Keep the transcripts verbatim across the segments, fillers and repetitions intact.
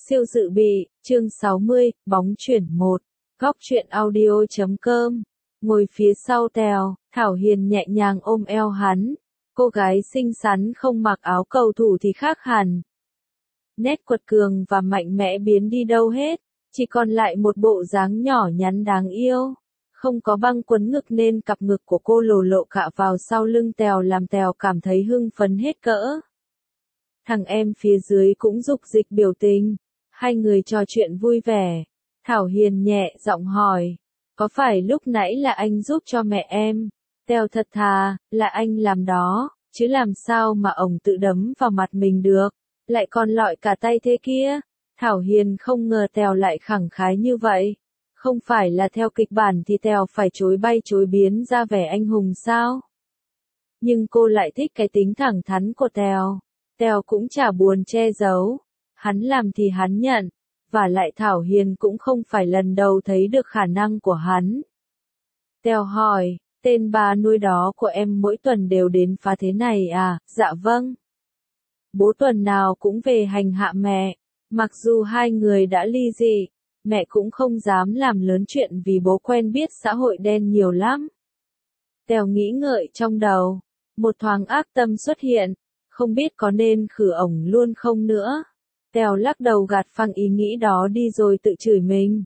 Siêu dự bị, chương sáu mươi, bóng chuyển một, góc truyện audio chấm com. Ngồi phía sau Tèo, Thảo Hiền nhẹ nhàng ôm eo hắn. Cô gái xinh xắn không mặc áo cầu thủ thì khác hẳn. Nét quật cường và mạnh mẽ biến đi đâu hết, chỉ còn lại một bộ dáng nhỏ nhắn đáng yêu. Không có băng quấn ngực nên cặp ngực của cô lồ lộ cả vào sau lưng Tèo làm Tèo cảm thấy hưng phấn hết cỡ. Thằng em phía dưới cũng dục dịch biểu tình. Hai người trò chuyện vui vẻ. Thảo Hiền nhẹ giọng hỏi. Có phải lúc nãy là anh giúp cho mẹ em? Tèo thật thà, là anh làm đó, chứ làm sao mà ổng tự đấm vào mặt mình được, lại còn lọi cả tay thế kia. Thảo Hiền không ngờ Tèo lại khẳng khái như vậy. Không phải là theo kịch bản thì Tèo phải chối bay chối biến ra vẻ anh hùng sao? Nhưng cô lại thích cái tính thẳng thắn của Tèo. Tèo cũng chả buồn che giấu. Hắn làm thì hắn nhận, và lại Thảo Hiền cũng không phải lần đầu thấy được khả năng của hắn. Tèo hỏi, tên bà nuôi đó của em mỗi tuần đều đến phá thế này à? Dạ vâng. Bố tuần nào cũng về hành hạ mẹ, mặc dù hai người đã ly dị, mẹ cũng không dám làm lớn chuyện vì bố quen biết xã hội đen nhiều lắm. Tèo nghĩ ngợi trong đầu, một thoáng ác tâm xuất hiện, không biết có nên khử ổng luôn không nữa. Tèo lắc đầu gạt phăng ý nghĩ đó đi rồi tự chửi mình.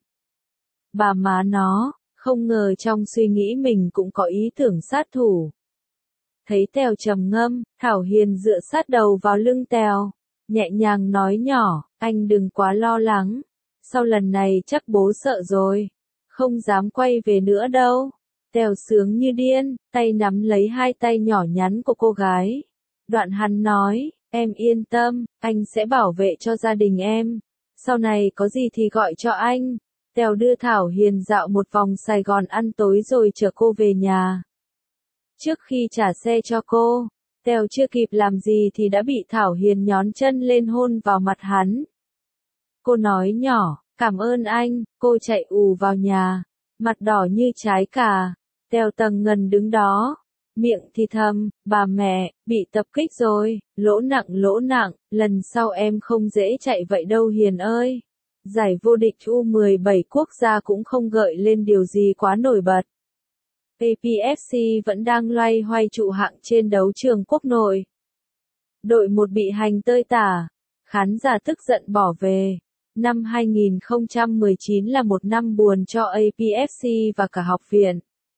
Bà má nó, không ngờ trong suy nghĩ mình cũng có ý tưởng sát thủ. Thấy Tèo trầm ngâm, Thảo Hiền dựa sát đầu vào lưng Tèo, nhẹ nhàng nói nhỏ, anh đừng quá lo lắng. Sau lần này chắc bố sợ rồi, không dám quay về nữa đâu. Tèo sướng như điên, tay nắm lấy hai tay nhỏ nhắn của cô gái. Đoạn hắn nói, em yên tâm, anh sẽ bảo vệ cho gia đình em. Sau này có gì thì gọi cho anh. Tèo đưa Thảo Hiền dạo một vòng Sài Gòn ăn tối rồi chở cô về nhà. Trước khi trả xe cho cô, Tèo chưa kịp làm gì thì đã bị Thảo Hiền nhón chân lên hôn vào mặt hắn. Cô nói nhỏ, cảm ơn anh, cô chạy ù vào nhà, mặt đỏ như trái cà. Tèo tầng ngần đứng đó. Miệng thì thầm, bà mẹ, bị tập kích rồi, lỗ nặng lỗ nặng, lần sau em không dễ chạy vậy đâu Hiền ơi. Giải vô địch U mười bảy quốc gia cũng không gợi lên điều gì quá nổi bật. a pê ép xê vẫn đang loay hoay trụ hạng trên đấu trường quốc nội. Đội một bị hành tơi tả, khán giả tức giận bỏ về. Năm hai nghìn không trăm mười chín là một năm buồn cho a pê ép xê và cả học viện.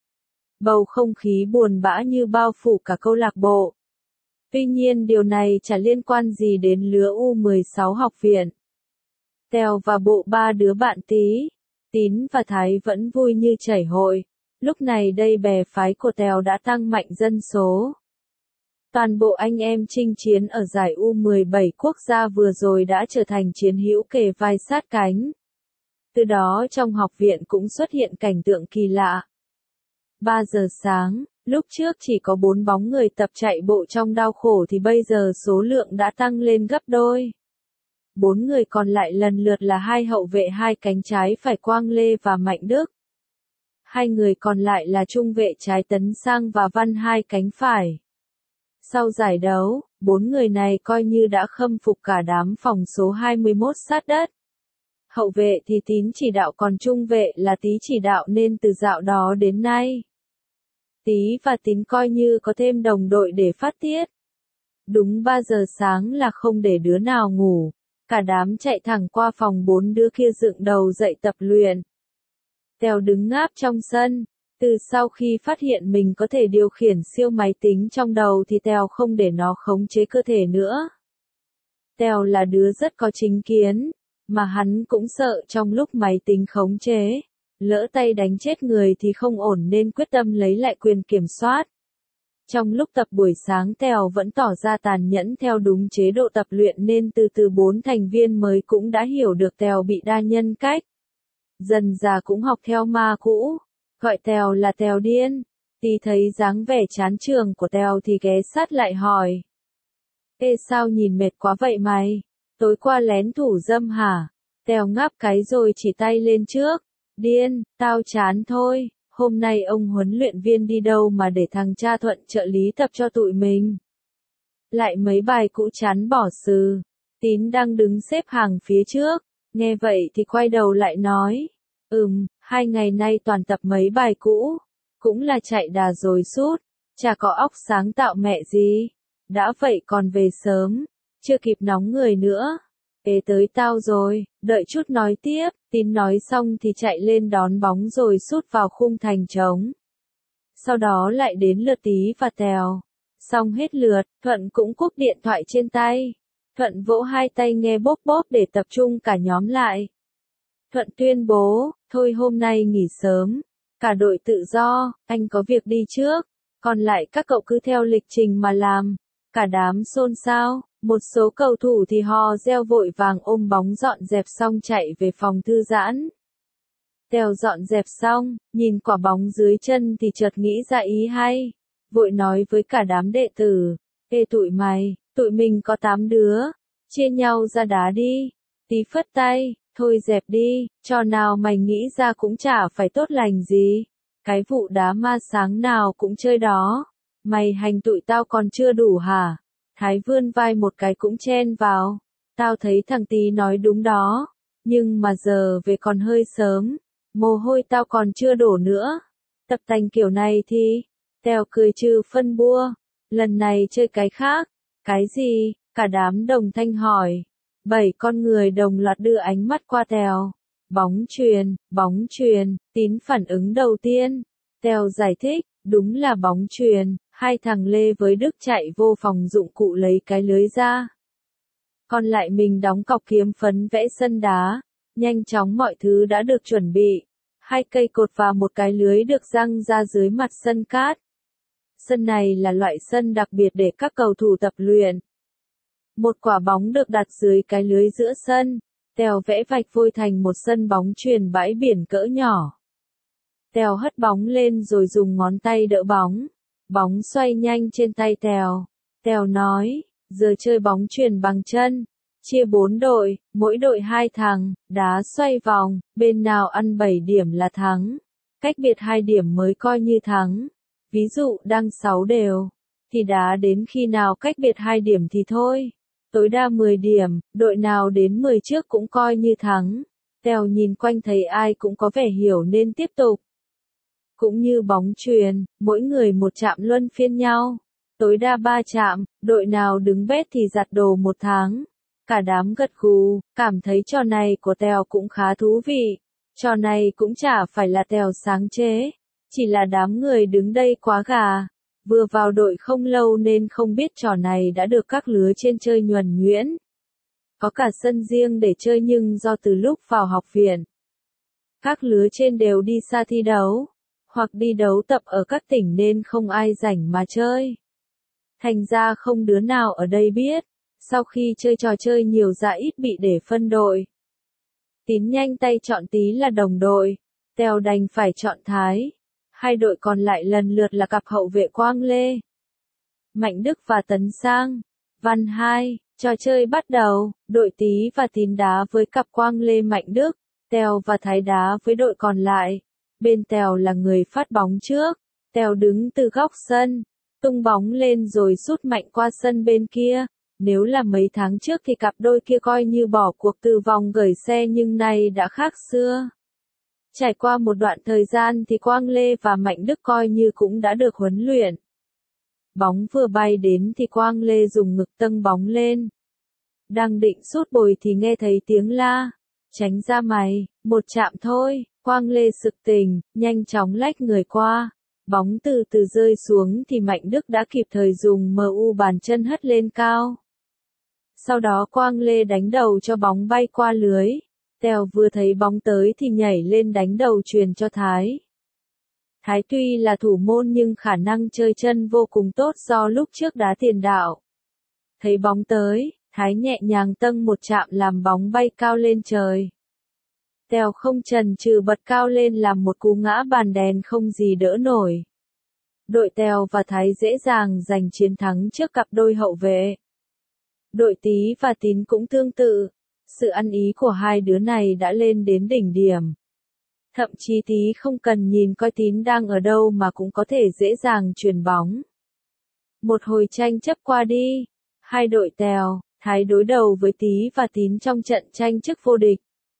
Bầu không khí buồn bã như bao phủ cả câu lạc bộ. Tuy nhiên điều này chả liên quan gì đến lứa U mười sáu học viện. Tèo và bộ ba đứa bạn Tí, Tín và Thái vẫn vui như chảy hội. Lúc này đây bè phái của Tèo đã tăng mạnh dân số. Toàn bộ anh em chinh chiến ở giải U mười bảy quốc gia vừa rồi đã trở thành chiến hữu kề vai sát cánh. Từ đó trong học viện cũng xuất hiện cảnh tượng kỳ lạ. ba giờ sáng, lúc trước chỉ có bốn bóng người tập chạy bộ trong đau khổ thì bây giờ số lượng đã tăng lên gấp đôi. Bốn người còn lại lần lượt là hai hậu vệ hai cánh trái phải Quang Lê và Mạnh Đức. Hai người còn lại là trung vệ trái Tấn Sang và Văn hai cánh phải. Sau giải đấu, bốn người này coi như đã khâm phục cả đám phòng số hai mươi mốt sát đất. Hậu vệ thì Tín chỉ đạo còn trung vệ là Tí chỉ đạo nên từ dạo đó đến nay. Tí và Tín coi như có thêm đồng đội để phát tiết. Đúng ba giờ sáng là không để đứa nào ngủ. Cả đám chạy thẳng qua phòng bốn đứa kia dựng đầu dậy tập luyện. Tèo đứng ngáp trong sân. Từ sau khi phát hiện mình có thể điều khiển siêu máy tính trong đầu thì Tèo không để nó khống chế cơ thể nữa. Tèo là đứa rất có chính kiến, mà hắn cũng sợ trong lúc máy tính khống chế. Lỡ tay đánh chết người thì không ổn nên quyết tâm lấy lại quyền kiểm soát. Trong lúc tập buổi sáng Tèo vẫn tỏ ra tàn nhẫn theo đúng chế độ tập luyện nên từ từ bốn thành viên mới cũng đã hiểu được Tèo bị đa nhân cách. Dần già cũng học theo ma cũ, gọi Tèo là Tèo điên. Tí thấy dáng vẻ chán trường của Tèo thì ghé sát lại hỏi. Ê sao nhìn mệt quá vậy mày? Tối qua lén thủ dâm hả? Tèo ngáp cái rồi chỉ tay lên trước. Điên, tao chán thôi, hôm nay ông huấn luyện viên đi đâu mà để thằng cha Thuận trợ lý tập cho tụi mình. Lại mấy bài cũ chán bỏ sừ. Tín đang đứng xếp hàng phía trước, Nghe vậy thì quay đầu lại nói, ừm, hai ngày nay toàn tập mấy bài cũ, cũng là chạy đà rồi sút, chả có óc sáng tạo mẹ gì. Đã vậy còn về sớm, chưa kịp nóng người nữa. Ê tới tao rồi, đợi chút nói tiếp, Tín nói xong thì chạy lên đón bóng rồi sút vào khung thành trống. Sau đó lại đến lượt Tí và Tèo. Xong hết lượt, Thuận cũng cúp điện thoại trên tay. Thuận vỗ hai tay nghe bốp bốp để tập trung cả nhóm lại. Thuận tuyên bố, thôi hôm nay nghỉ sớm, cả đội tự do, anh có việc đi trước, còn lại các cậu cứ theo lịch trình mà làm. Cả đám xôn xao, một số cầu thủ thì hò reo vội vàng ôm bóng dọn dẹp xong chạy về phòng thư giãn. Tèo dọn dẹp xong, nhìn quả bóng dưới chân thì chợt nghĩ ra ý hay, vội nói với cả đám đệ tử, ê tụi mày, tụi mình có tám đứa, chia nhau ra đá đi. Tí phất tay, thôi dẹp đi, trò nào mày nghĩ ra cũng chả phải tốt lành gì, cái vụ đá ma sáng nào cũng chơi đó, mày hành tụi tao còn chưa đủ hả? Thái vươn vai một cái cũng chen vào, tao thấy thằng Tí nói đúng đó, nhưng mà giờ về còn hơi sớm, mồ hôi tao còn chưa đổ nữa, tập tành kiểu này thì, Tèo cười trừ phân bua, lần này chơi cái khác, cái gì, cả đám đồng thanh hỏi, bảy con người đồng loạt đưa ánh mắt qua Tèo, bóng chuyền, bóng chuyền, Tín phản ứng đầu tiên, Tèo giải thích, đúng là bóng chuyền, hai thằng Lê với Đức chạy vô phòng dụng cụ lấy cái lưới ra. Còn lại mình đóng cọc kiếm phấn vẽ sân đá, nhanh chóng mọi thứ đã được chuẩn bị, hai cây cột và một cái lưới được giăng ra dưới mặt sân cát. Sân này là loại sân đặc biệt để các cầu thủ tập luyện. Một quả bóng được đặt dưới cái lưới giữa sân, Tèo vẽ vạch vôi thành một sân bóng chuyền bãi biển cỡ nhỏ. Tèo hất bóng lên rồi dùng ngón tay đỡ bóng, bóng xoay nhanh trên tay Tèo. Tèo nói, giờ chơi bóng chuyền bằng chân, chia bốn đội, mỗi đội hai thằng, đá xoay vòng, bên nào ăn bảy điểm là thắng, cách biệt hai điểm mới coi như thắng. Ví dụ đang sáu đều, thì đá đến khi nào cách biệt hai điểm thì thôi. Tối đa mười điểm, đội nào đến mười trước cũng coi như thắng. Tèo nhìn quanh thấy ai cũng có vẻ hiểu nên tiếp tục. Cũng như bóng chuyền, mỗi người một chạm luân phiên nhau. Tối đa ba chạm, đội nào đứng bét thì giặt đồ một tháng. Cả đám gật gù, cảm thấy trò này của Tèo cũng khá thú vị. Trò này cũng chả phải là Tèo sáng chế, chỉ là đám người đứng đây quá gà. Vừa vào đội không lâu nên không biết trò này đã được các lứa trên chơi nhuần nhuyễn. Có cả sân riêng để chơi nhưng do từ lúc vào học viện, các lứa trên đều đi xa thi đấu, hoặc đi đấu tập ở các tỉnh nên không ai rảnh mà chơi. Thành ra không đứa nào ở đây biết, sau khi chơi trò chơi nhiều dạ ít bị để phân đội. Tín nhanh tay chọn Tí là đồng đội, Tèo đành phải chọn Thái. Hai đội còn lại lần lượt là cặp hậu vệ Quang Lê, Mạnh Đức và Tấn Sang. Văn hai, trò chơi bắt đầu, đội Tí và Tín đá với cặp Quang Lê Mạnh Đức, Tèo và Thái đá với đội còn lại. Bên Tèo là người phát bóng trước, Tèo đứng từ góc sân, tung bóng lên rồi sút mạnh qua sân bên kia. Nếu là mấy tháng trước thì cặp đôi kia coi như bỏ cuộc từ vòng gửi xe nhưng nay đã khác xưa. Trải qua một đoạn thời gian thì Quang Lê và Mạnh Đức coi như cũng đã được huấn luyện. Bóng vừa bay đến thì Quang Lê dùng ngực tâng bóng lên. Đang định sút bồi thì nghe thấy tiếng la. Tránh ra mày, một chạm thôi. Quang Lê sực tỉnh, nhanh chóng lách người qua. Bóng từ từ rơi xuống thì Mạnh Đức đã kịp thời dùng em u bàn chân hất lên cao. Sau đó Quang Lê đánh đầu cho bóng bay qua lưới. Tèo vừa thấy bóng tới thì nhảy lên đánh đầu chuyền cho Thái. Thái tuy là thủ môn nhưng khả năng chơi chân vô cùng tốt do lúc trước đá tiền đạo. Thấy bóng tới, Thái nhẹ nhàng tâng một chạm làm bóng bay cao lên trời. Tèo không chần chừ bật cao lên làm một cú ngã bàn đèn không gì đỡ nổi. Đội Tèo và Thái dễ dàng giành chiến thắng trước cặp đôi hậu vệ. Đội Tí và Tín cũng tương tự. Sự ăn ý của hai đứa này đã lên đến đỉnh điểm. Thậm chí Tí không cần nhìn coi Tín đang ở đâu mà cũng có thể dễ dàng chuyền bóng. Một hồi tranh chấp qua đi, hai đội Tèo, Thái đối đầu với Tí và Tín trong trận tranh chức vô địch.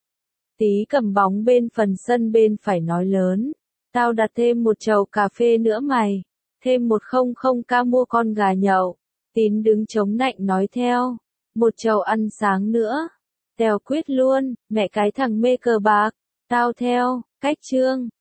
Tí cầm bóng bên phần sân bên phải nói lớn. Tao đặt thêm một chầu cà phê nữa mày. Thêm một không không ca mua con gà nhậu. Tín đứng chống nạnh nói theo. Một chầu ăn sáng nữa. Tèo quyết luôn, mẹ cái thằng mê cờ bạc. Tao theo, cách trương.